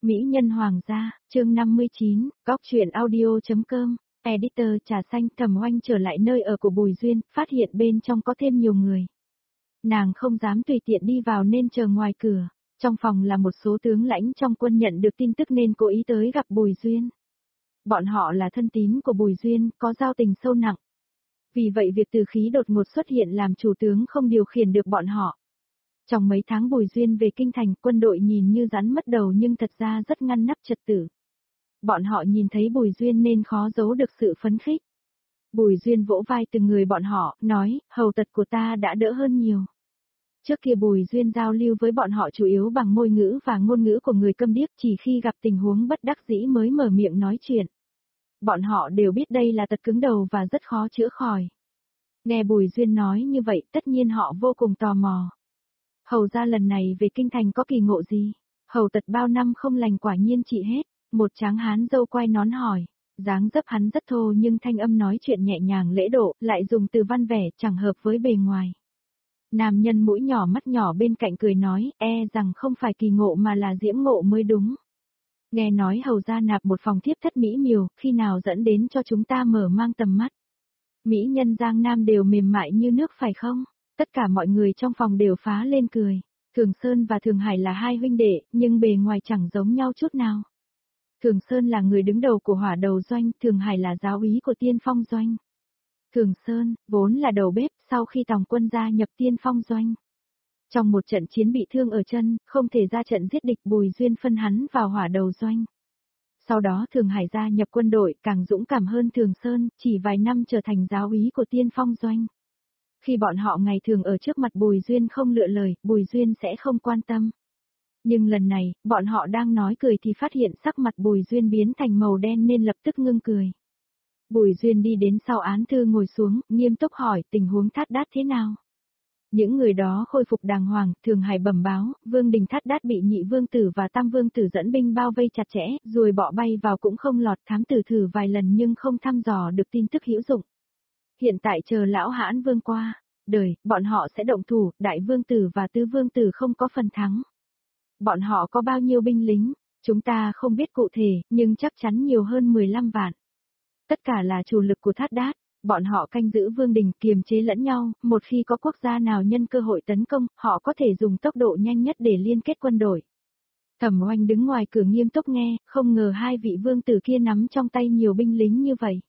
Mỹ nhân hoàng gia, chương 59, góc truyện audio.com, editor trà xanh. Thẩm Oanh trở lại nơi ở của Bùi Duyên, phát hiện bên trong có thêm nhiều người. Nàng không dám tùy tiện đi vào nên chờ ngoài cửa. Trong phòng là một số tướng lãnh trong quân nhận được tin tức nên cố ý tới gặp Bùi Duyên. Bọn họ là thân tín của Bùi Duyên, có giao tình sâu nặng. Vì vậy việc Từ Khí đột ngột xuất hiện làm chủ tướng không điều khiển được bọn họ. Trong mấy tháng Bùi Duyên về kinh thành, quân đội nhìn như rắn mất đầu nhưng thật ra rất ngăn nắp trật tự. Bọn họ nhìn thấy Bùi Duyên nên khó giấu được sự phấn khích. Bùi Duyên vỗ vai từng người bọn họ, nói, hầu tật của ta đã đỡ hơn nhiều. Trước kia Bùi Duyên giao lưu với bọn họ chủ yếu bằng môi ngữ và ngôn ngữ của người câm điếc, chỉ khi gặp tình huống bất đắc dĩ mới mở miệng nói chuyện. Bọn họ đều biết đây là tật cứng đầu và rất khó chữa khỏi. Nghe Bùi Duyên nói như vậy, tất nhiên họ vô cùng tò mò. Hầu ra lần này về kinh thành có kỳ ngộ gì? Hầu tật bao năm không lành quả nhiên trị hết. Một tráng hán râu quai nón hỏi. Dáng dấp hắn rất thô nhưng thanh âm nói chuyện nhẹ nhàng lễ độ, lại dùng từ văn vẻ chẳng hợp với bề ngoài. Nam nhân mũi nhỏ mắt nhỏ bên cạnh cười nói, rằng không phải kỳ ngộ mà là diễm ngộ mới đúng. Nghe nói hầu ra nạp một phòng thiếp thất mỹ miều, khi nào dẫn đến cho chúng ta mở mang tầm mắt. Mỹ nhân Giang Nam đều mềm mại như nước phải không? Tất cả mọi người trong phòng đều phá lên cười. Thường Sơn và Thường Hải là hai huynh đệ, nhưng bề ngoài chẳng giống nhau chút nào. Thường Sơn là người đứng đầu của hỏa đầu doanh, Thường Hải là giáo úy của tiên phong doanh. Thường Sơn, vốn là đầu bếp, sau khi Tòng quân gia nhập tiên phong doanh. Trong một trận chiến bị thương ở chân, không thể ra trận giết địch, Bùi Duyên phân hắn vào hỏa đầu doanh. Sau đó Thường Hải gia nhập quân đội, càng dũng cảm hơn Thường Sơn, chỉ vài năm trở thành giáo úy của tiên phong doanh. Khi bọn họ ngày thường ở trước mặt Bùi Duyên không lựa lời, Bùi Duyên sẽ không quan tâm. Nhưng lần này, bọn họ đang nói cười thì phát hiện sắc mặt Bùi Duyên biến thành màu đen nên lập tức ngưng cười. Bùi Duyên đi đến sau án thư ngồi xuống, nghiêm túc hỏi tình huống Thát Đát thế nào. Những người đó khôi phục đàng hoàng, Thường Hải bẩm báo, Vương đình Thát Đát bị Nhị Vương Tử và Tam Vương Tử dẫn binh bao vây chặt chẽ, rồi bọ bay vào cũng không lọt, thám tử thử vài lần nhưng không thăm dò được tin tức hữu dụng. Hiện tại chờ lão Hãn Vương qua đời, bọn họ sẽ động thủ, Đại Vương Tử và Tứ Vương Tử không có phần thắng. Bọn họ có bao nhiêu binh lính, chúng ta không biết cụ thể, nhưng chắc chắn nhiều hơn 15 vạn. Tất cả là chủ lực của Thát Đát, bọn họ canh giữ vương đình, kiềm chế lẫn nhau, một khi có quốc gia nào nhân cơ hội tấn công, họ có thể dùng tốc độ nhanh nhất để liên kết quân đội. Thẩm Oanh đứng ngoài cửa nghiêm túc nghe, không ngờ hai vị vương tử kia nắm trong tay nhiều binh lính như vậy.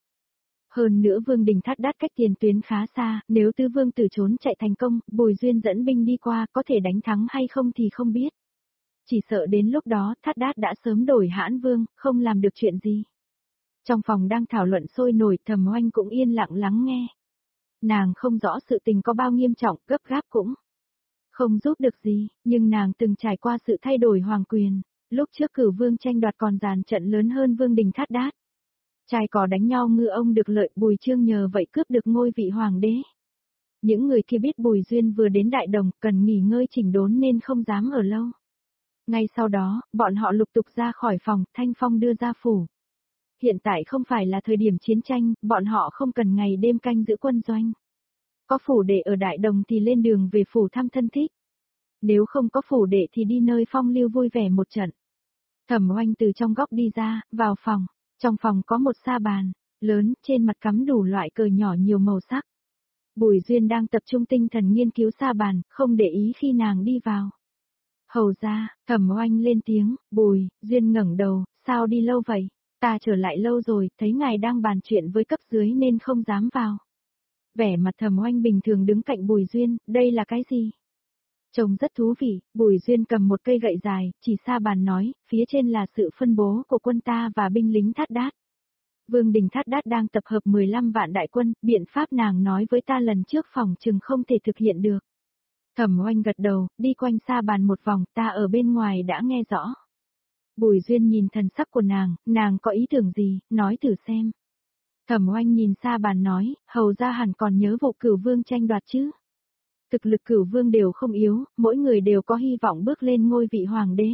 Hơn nữa vương đình Thát Đát cách tiền tuyến khá xa, nếu Tứ Vương Tử trốn chạy thành công, Bùi Duyên dẫn binh đi qua, có thể đánh thắng hay không thì không biết. Chỉ sợ đến lúc đó Thát Đát đã sớm đổi Hãn Vương, không làm được chuyện gì. Trong phòng đang thảo luận sôi nổi, Thẩm Oanh cũng yên lặng lắng nghe. Nàng không rõ sự tình có bao nghiêm trọng, gấp gáp cũng không giúp được gì, nhưng nàng từng trải qua sự thay đổi hoàng quyền. Lúc trước Cửu Vương tranh đoạt còn dàn trận lớn hơn vương đình Thát Đát. Trai cò đánh nhau ngư ông được lợi, Bùi Chương nhờ vậy cướp được ngôi vị hoàng đế. Những người kia biết Bùi Duyên vừa đến Đại Đồng, cần nghỉ ngơi chỉnh đốn nên không dám ở lâu. Ngay sau đó, bọn họ lục tục ra khỏi phòng, Thanh Phong đưa ra phủ. Hiện tại không phải là thời điểm chiến tranh, bọn họ không cần ngày đêm canh giữ quân doanh. Có phủ đệ ở Đại Đồng thì lên đường về phủ thăm thân thích. Nếu không có phủ đệ thì đi nơi phong lưu vui vẻ một trận. Thẩm Oanh từ trong góc đi ra, vào phòng. Trong phòng có một sa bàn lớn, trên mặt cắm đủ loại cờ nhỏ nhiều màu sắc. Bùi Duyên đang tập trung tinh thần nghiên cứu sa bàn, không để ý khi nàng đi vào. Hầu ra, Thẩm Oanh lên tiếng, Bùi Duyên ngẩng đầu, sao đi lâu vậy? Ta trở lại lâu rồi, thấy ngài đang bàn chuyện với cấp dưới nên không dám vào. Vẻ mặt Thẩm Oanh bình thường đứng cạnh Bùi Duyên, đây là cái gì? Trông rất thú vị, Bùi Duyên cầm một cây gậy dài, chỉ sa bàn nói, phía trên là sự phân bố của quân ta và binh lính Thát Đát. Vương đình Thát Đát đang tập hợp 15 vạn đại quân, biện pháp nàng nói với ta lần trước phòng chừng không thể thực hiện được. Thẩm Oanh gật đầu, đi quanh sa bàn một vòng, ta ở bên ngoài đã nghe rõ. Bùi Duyên nhìn thần sắc của nàng có ý tưởng gì, nói thử xem. Thẩm Oanh nhìn sa bàn nói, hầu ra hẳn còn nhớ vụ Cửu Vương tranh đoạt chứ. Thực lực Cửu Vương đều không yếu, mỗi người đều có hy vọng bước lên ngôi vị hoàng đế.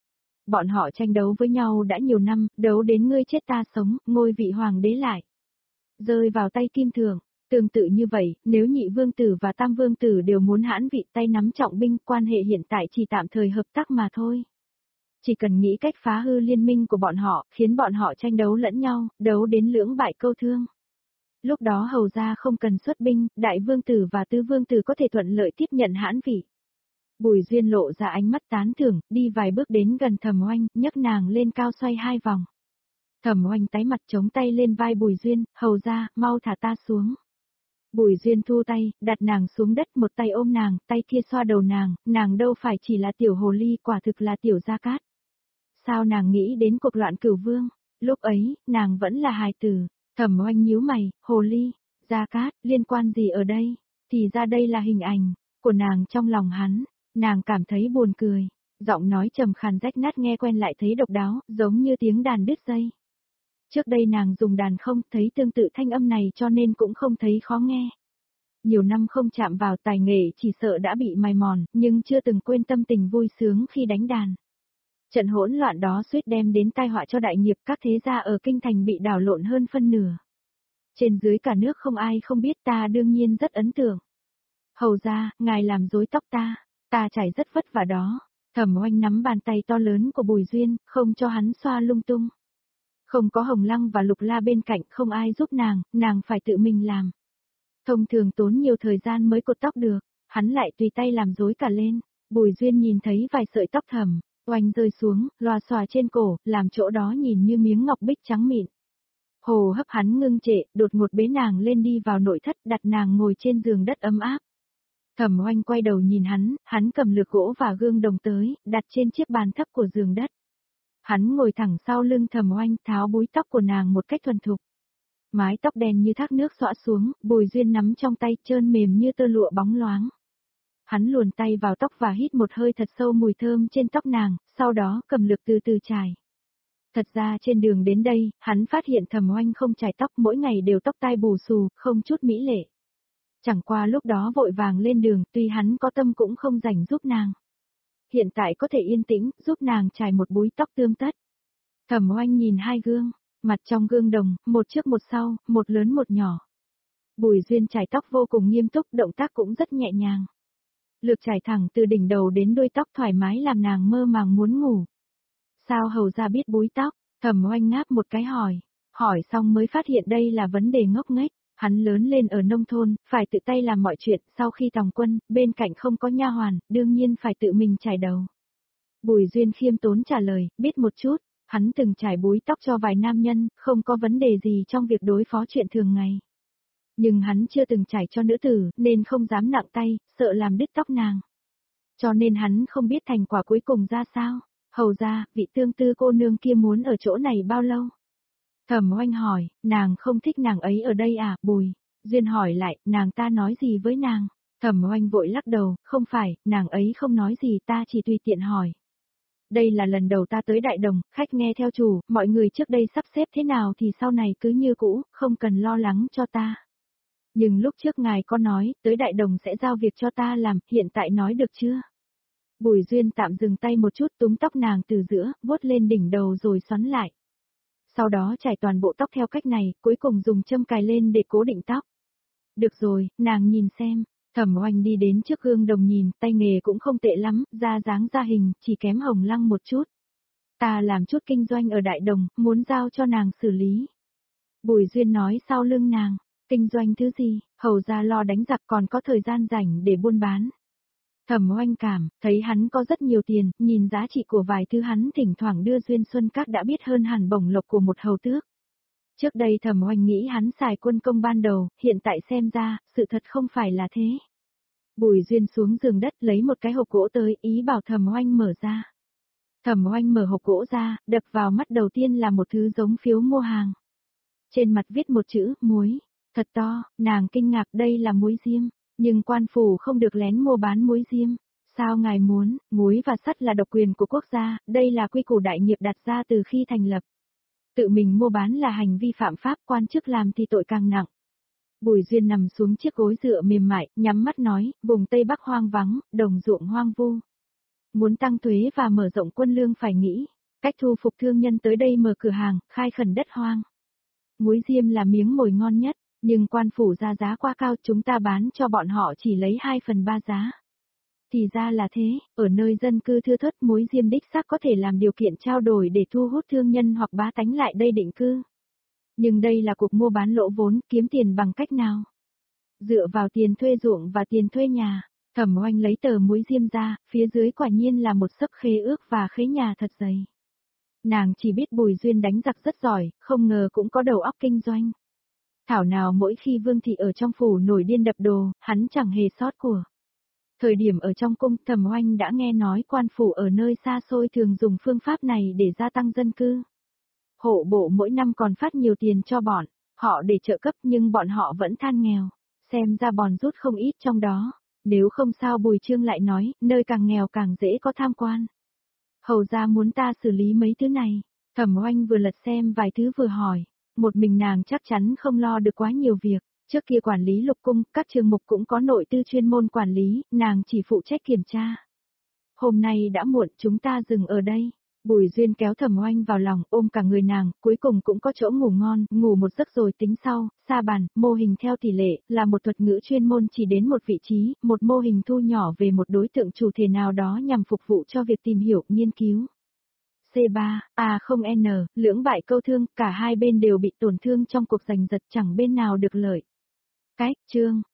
Bọn họ tranh đấu với nhau đã nhiều năm, đấu đến ngươi chết ta sống, ngôi vị hoàng đế lại rơi vào tay Kim Thượng. Tương tự như vậy, nếu Nhị Vương Tử và Tam Vương Tử đều muốn hãn vị tay nắm trọng binh, quan hệ hiện tại chỉ tạm thời hợp tác mà thôi. Chỉ cần nghĩ cách phá hư liên minh của bọn họ, khiến bọn họ tranh đấu lẫn nhau, đấu đến lưỡng bại câu thương. Lúc đó hầu ra không cần xuất binh, đại vương tử và tứ vương tử có thể thuận lợi tiếp nhận hãn vị. Bùi Duyên lộ ra ánh mắt tán thưởng, đi vài bước đến gần Thẩm Oanh, nhấc nàng lên cao xoay 2 vòng. Thẩm Oanh tái mặt chống tay lên vai Bùi Duyên, hầu ra, mau thả ta xuống. Bùi Duyên thu tay, đặt nàng xuống đất, một tay ôm nàng, tay kia xoa đầu nàng đâu phải chỉ là tiểu hồ ly, quả thực là tiểu gia cát. Sao nàng nghĩ đến cuộc loạn cửu vương? Lúc ấy, nàng vẫn là hài tử. Thẩm Oanh nhíu mày, hồ ly, gia cát, liên quan gì ở đây? Thì ra đây là hình ảnh của nàng trong lòng hắn. Nàng cảm thấy buồn cười, giọng nói trầm khàn rách nát nghe quen lại thấy độc đáo, giống như tiếng đàn đứt dây. Trước đây nàng dùng đàn không thấy tương tự thanh âm này cho nên cũng không thấy khó nghe. Nhiều năm không chạm vào tài nghệ chỉ sợ đã bị mài mòn, nhưng chưa từng quên tâm tình vui sướng khi đánh đàn. Trận hỗn loạn đó suýt đem đến tai họa cho đại nghiệp, các thế gia ở kinh thành bị đảo lộn hơn phân nửa. Trên dưới cả nước không ai không biết, ta đương nhiên rất ấn tượng. Hầu ra, ngài làm rối tóc ta trải rất vất vả đó. Thẩm Oanh nắm bàn tay to lớn của Bùi Duyên, không cho hắn xoa lung tung. Không có Hồng Lăng và Lục La bên cạnh, không ai giúp nàng phải tự mình làm. Thông thường tốn nhiều thời gian mới cột tóc được, hắn lại tùy tay làm rối cả lên. Bùi Duyên nhìn thấy vài sợi tóc Thẩm Oanh rơi xuống, loà xòa trên cổ, làm chỗ đó nhìn như miếng ngọc bích trắng mịn. Hồ hấp hắn ngưng trệ, đột ngột bế nàng lên đi vào nội thất, đặt nàng ngồi trên giường đất ấm áp. Thẩm Oanh quay đầu nhìn hắn cầm lược gỗ và gương đồng tới, đặt trên chiếc bàn thấp của giường đất. Hắn ngồi thẳng sau lưng Thẩm Oanh, tháo búi tóc của nàng một cách thuần thục. Mái tóc đen như thác nước xõa xuống, Bùi Duyên nắm trong tay, trơn mềm như tơ lụa bóng loáng. Hắn luồn tay vào tóc và hít một hơi thật sâu mùi thơm trên tóc nàng, sau đó cầm lược từ từ chải. Thật ra trên đường đến đây, hắn phát hiện Thẩm Oanh không chải tóc, mỗi ngày đều tóc tai bù xù, không chút mỹ lệ. Chẳng qua lúc đó vội vàng lên đường, tuy hắn có tâm cũng không rảnh giúp nàng. Hiện tại có thể yên tĩnh, giúp nàng chải một búi tóc tươm tất. Thẩm Oanh nhìn 2 gương, mặt trong gương đồng, một trước một sau, một lớn một nhỏ. Bùi Duyên chải tóc vô cùng nghiêm túc, động tác cũng rất nhẹ nhàng. Lược chải thẳng từ đỉnh đầu đến đuôi tóc thoải mái làm nàng mơ màng muốn ngủ. Sao hầu ra biết búi tóc? Thẩm Oanh ngáp một cái hỏi xong mới phát hiện đây là vấn đề ngốc nghếch. Hắn lớn lên ở nông thôn, phải tự tay làm mọi chuyện, sau khi tòng quân, bên cạnh không có nha hoàn, đương nhiên phải tự mình chải đầu. Bùi Duyên khiêm tốn trả lời, biết một chút, hắn từng chải búi tóc cho vài nam nhân, không có vấn đề gì trong việc đối phó chuyện thường ngày. Nhưng hắn chưa từng chải cho nữ tử, nên không dám nặng tay, sợ làm đứt tóc nàng. Cho nên hắn không biết thành quả cuối cùng ra sao. Hầu ra, vị tương tư cô nương kia muốn ở chỗ này bao lâu? Thẩm Oanh hỏi, nàng không thích nàng ấy ở đây à? Bùi Duyên hỏi lại, nàng ta nói gì với nàng? Thẩm Oanh vội lắc đầu, không phải, nàng ấy không nói gì, ta chỉ tùy tiện hỏi. Đây là lần đầu ta tới Đại Đồng, khách nghe theo chủ, mọi người trước đây sắp xếp thế nào thì sau này cứ như cũ, không cần lo lắng cho ta. Nhưng lúc trước ngài có nói, tới Đại Đồng sẽ giao việc cho ta làm, hiện tại nói được chưa? Bùi Duyên tạm dừng tay một chút, túm tóc nàng từ giữa, vuốt lên đỉnh đầu rồi xoắn lại. Sau đó trải toàn bộ tóc theo cách này, cuối cùng dùng châm cài lên để cố định tóc. Được rồi, nàng nhìn xem. Thẩm Oanh đi đến trước gương đồng nhìn, tay nghề cũng không tệ lắm, ra dáng ra hình, chỉ kém Hồng Lăng một chút. Ta làm chút kinh doanh ở Đại Đồng, muốn giao cho nàng xử lý. Bùi Duyên nói sau lưng nàng, kinh doanh thứ gì, hầu ra lo đánh giặc còn có thời gian rảnh để buôn bán. Thẩm Oanh cảm, thấy hắn có rất nhiều tiền, nhìn giá trị của vài thứ hắn thỉnh thoảng đưa Duyên Xuân Các đã biết hơn hẳn bổng lộc của một hầu tước. Trước đây Thẩm Oanh nghĩ hắn xài quân công ban đầu, hiện tại xem ra, sự thật không phải là thế. Bùi Duyên xuống giường đất lấy một cái hộp gỗ tới, ý bảo Thẩm Oanh mở ra. Thẩm Oanh mở hộp gỗ ra, đập vào mắt đầu tiên là một thứ giống phiếu mua hàng. Trên mặt viết một chữ, muối, thật to, nàng kinh ngạc đây là muối diêm. Nhưng quan phủ không được lén mua bán muối diêm. Sao ngài muốn, muối và sắt là độc quyền của quốc gia, đây là quy củ đại nghiệp đặt ra từ khi thành lập. Tự mình mua bán là hành vi phạm pháp, quan chức làm thì tội càng nặng. Bùi Duyên nằm xuống chiếc gối dựa mềm mại, nhắm mắt nói, vùng Tây Bắc hoang vắng, đồng ruộng hoang vu. Muốn tăng thuế và mở rộng quân lương phải nghĩ, cách thu phục thương nhân tới đây mở cửa hàng, khai khẩn đất hoang. Muối diêm là miếng mồi ngon nhất. Nhưng quan phủ ra giá quá cao, chúng ta bán cho bọn họ chỉ lấy 2/3 giá. Thì ra là thế, ở nơi dân cư thưa thớt mối diêm đích xác có thể làm điều kiện trao đổi để thu hút thương nhân hoặc bá tánh lại đây định cư. Nhưng đây là cuộc mua bán lỗ vốn, kiếm tiền bằng cách nào? Dựa vào tiền thuê ruộng và tiền thuê nhà, Thẩm Oanh lấy tờ muối diêm ra, phía dưới quả nhiên là một xấp khế ước và khế nhà thật dày. Nàng chỉ biết Bùi Duyên đánh giặc rất giỏi, không ngờ cũng có đầu óc kinh doanh. Thảo nào mỗi khi Vương Thị ở trong phủ nổi điên đập đồ, hắn chẳng hề sót của. Thời điểm ở trong cung, Thẩm Oanh đã nghe nói quan phủ ở nơi xa xôi thường dùng phương pháp này để gia tăng dân cư. Hộ bộ mỗi năm còn phát nhiều tiền cho bọn họ để trợ cấp nhưng bọn họ vẫn than nghèo. Xem ra bòn rút không ít trong đó. Nếu không sao Bùi Trương lại nói, nơi càng nghèo càng dễ có tham quan. Hầu ra muốn ta xử lý mấy thứ này. Thẩm Oanh vừa lật xem vài thứ vừa hỏi. Một mình nàng chắc chắn không lo được quá nhiều việc. Trước kia quản lý lục cung, các trường mục cũng có nội tư chuyên môn quản lý, nàng chỉ phụ trách kiểm tra. Hôm nay đã muộn, chúng ta dừng ở đây. Bùi Duyên kéo Thẩm Oanh vào lòng, ôm cả người nàng, cuối cùng cũng có chỗ ngủ ngon, ngủ một giấc rồi tính sau. Sa bàn, mô hình theo tỷ lệ, là một thuật ngữ chuyên môn chỉ đến một vị trí, một mô hình thu nhỏ về một đối tượng chủ thể nào đó nhằm phục vụ cho việc tìm hiểu, nghiên cứu. C3, A0N, lưỡng bại câu thương, cả hai bên đều bị tổn thương trong cuộc giành giật, chẳng bên nào được lợi. Cái, chương